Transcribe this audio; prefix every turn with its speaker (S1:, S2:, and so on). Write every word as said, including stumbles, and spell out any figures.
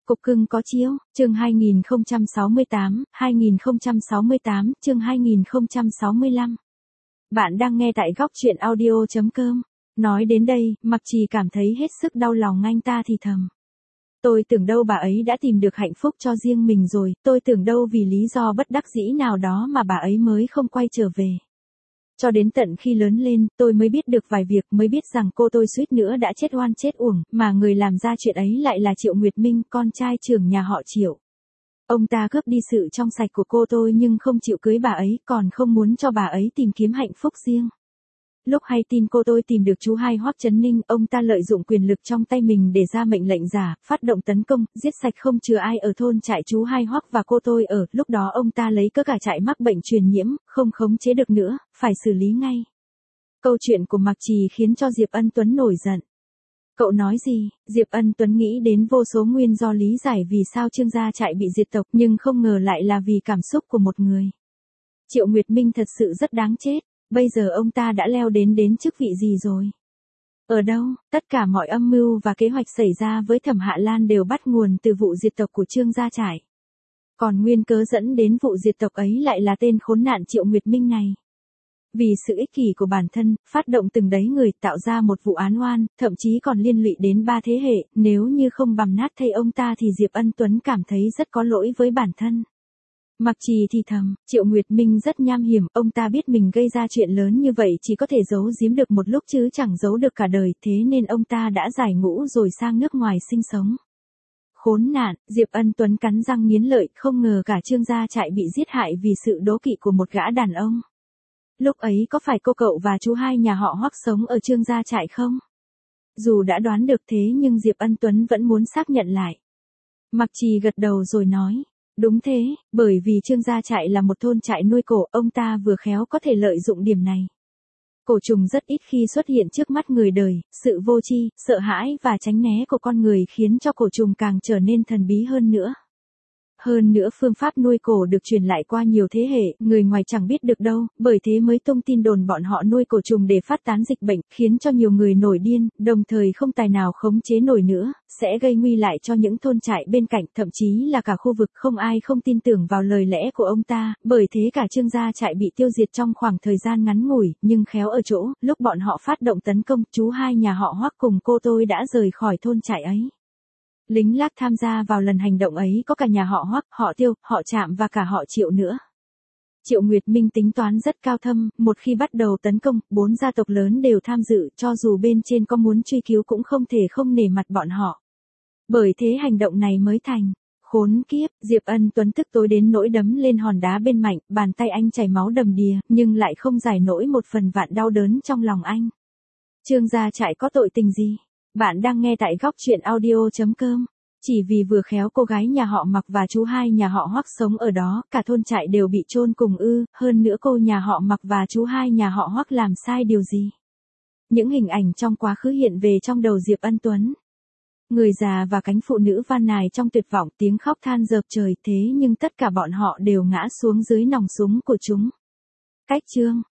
S1: Cục cưng có chiếu, chương hai nghìn không trăm sáu mươi tám, hai nghìn không trăm sáu mươi tám, chương hai nghìn không trăm sáu mươi lăm. Bạn đang nghe tại góc truyện audio chấm com. Nói đến đây, Mặc Trì cảm thấy hết sức đau lòng, anh ta thì thầm. Tôi tưởng đâu bà ấy đã tìm được hạnh phúc cho riêng mình rồi, tôi tưởng đâu vì lý do bất đắc dĩ nào đó mà bà ấy mới không quay trở về. Cho đến tận khi lớn lên, tôi mới biết được vài việc, mới biết rằng cô tôi suýt nữa đã chết oan chết uổng, mà người làm ra chuyện ấy lại là Triệu Nguyệt Minh, con trai trưởng nhà họ Triệu. Ông ta cướp đi sự trong sạch của cô tôi nhưng không chịu cưới bà ấy, còn không muốn cho bà ấy tìm kiếm hạnh phúc riêng. Lúc hay tin cô tôi tìm được chú hai Hoắc Chấn Ninh, ông ta lợi dụng quyền lực trong tay mình để ra mệnh lệnh giả, phát động tấn công, giết sạch không chừa ai ở thôn trại chú hai Hoắc và cô tôi ở. Lúc đó ông ta lấy cớ cả trại mắc bệnh truyền nhiễm, không khống chế được nữa, phải xử lý ngay. Câu chuyện của Mặc Trì khiến cho Diệp Ân Tuấn nổi giận. Cậu nói gì? Diệp Ân Tuấn nghĩ đến vô số nguyên do lý giải vì sao Trương gia trại bị diệt tộc, nhưng không ngờ lại là vì cảm xúc của một người. Triệu Nguyệt Minh thật sự rất đáng chết. Bây giờ ông ta đã leo đến đến chức vị gì rồi? Ở đâu? Tất cả mọi âm mưu và kế hoạch xảy ra với Thẩm Hạ Lan đều bắt nguồn từ vụ diệt tộc của Trương gia trại. Còn nguyên cớ dẫn đến vụ diệt tộc ấy lại là tên khốn nạn Triệu Nguyệt Minh này. Vì sự ích kỷ của bản thân, phát động từng đấy người tạo ra một vụ án oan, thậm chí còn liên lụy đến ba thế hệ, nếu như không bằm nát thay ông ta thì Diệp Ân Tuấn cảm thấy rất có lỗi với bản thân. Mặc Trì thì thầm, Triệu Nguyệt Minh rất nham hiểm, ông ta biết mình gây ra chuyện lớn như vậy chỉ có thể giấu giếm được một lúc chứ chẳng giấu được cả đời, thế nên ông ta đã giải ngũ rồi sang nước ngoài sinh sống. Khốn nạn, Diệp Ân Tuấn cắn răng nghiến lợi, không ngờ cả Trương gia trại bị giết hại vì sự đố kỵ của một gã đàn ông. Lúc ấy có phải cô cậu và chú hai nhà họ Hoắc sống ở Trương gia trại không? Dù đã đoán được thế nhưng Diệp Ân Tuấn vẫn muốn xác nhận lại. Mặc Trì gật đầu rồi nói. Đúng thế, bởi vì Trương gia trại là một thôn trại nuôi cổ, ông ta vừa khéo có thể lợi dụng điểm này. Cổ trùng rất ít khi xuất hiện trước mắt người đời, sự vô tri, sợ hãi và tránh né của con người khiến cho cổ trùng càng trở nên thần bí hơn nữa. Hơn nữa phương pháp nuôi cổ được truyền lại qua nhiều thế hệ, người ngoài chẳng biết được đâu, bởi thế mới tung tin đồn bọn họ nuôi cổ trùng để phát tán dịch bệnh, khiến cho nhiều người nổi điên, đồng thời không tài nào khống chế nổi nữa, sẽ gây nguy lại cho những thôn trại bên cạnh, thậm chí là cả khu vực. Không ai không tin tưởng vào lời lẽ của ông ta, bởi thế cả Trương gia trại bị tiêu diệt trong khoảng thời gian ngắn ngủi, nhưng khéo ở chỗ, lúc bọn họ phát động tấn công, chú hai nhà họ Hoắc cùng cô tôi đã rời khỏi thôn trại ấy. Lính Lác tham gia vào lần hành động ấy có cả nhà họ Hoắc, họ Tiêu, họ Trạm và cả họ Triệu nữa. Triệu Nguyệt Minh tính toán rất cao thâm, một khi bắt đầu tấn công, bốn gia tộc lớn đều tham dự, cho dù bên trên có muốn truy cứu cũng không thể không nể mặt bọn họ. Bởi thế hành động này mới thành. Khốn kiếp, Diệp Ân Tuấn tức tối đến nỗi đấm lên hòn đá bên mạnh, bàn tay anh chảy máu đầm đìa, nhưng lại không giải nổi một phần vạn đau đớn trong lòng anh. Trương gia trại có tội tình gì? Bạn đang nghe tại góc truyện audio chấm com. Chỉ vì vừa khéo cô gái nhà họ Mặc và chú hai nhà họ Hoắc sống ở đó, cả thôn trại đều bị chôn cùng ư? Hơn nữa cô nhà họ Mặc và chú hai nhà họ Hoắc làm sai điều gì? Những hình ảnh trong quá khứ hiện về trong đầu Diệp Ân Tuấn. Người già và cánh phụ nữ van nài trong tuyệt vọng, tiếng khóc than dợp trời, thế nhưng tất cả bọn họ đều ngã xuống dưới nòng súng của chúng. Cách chương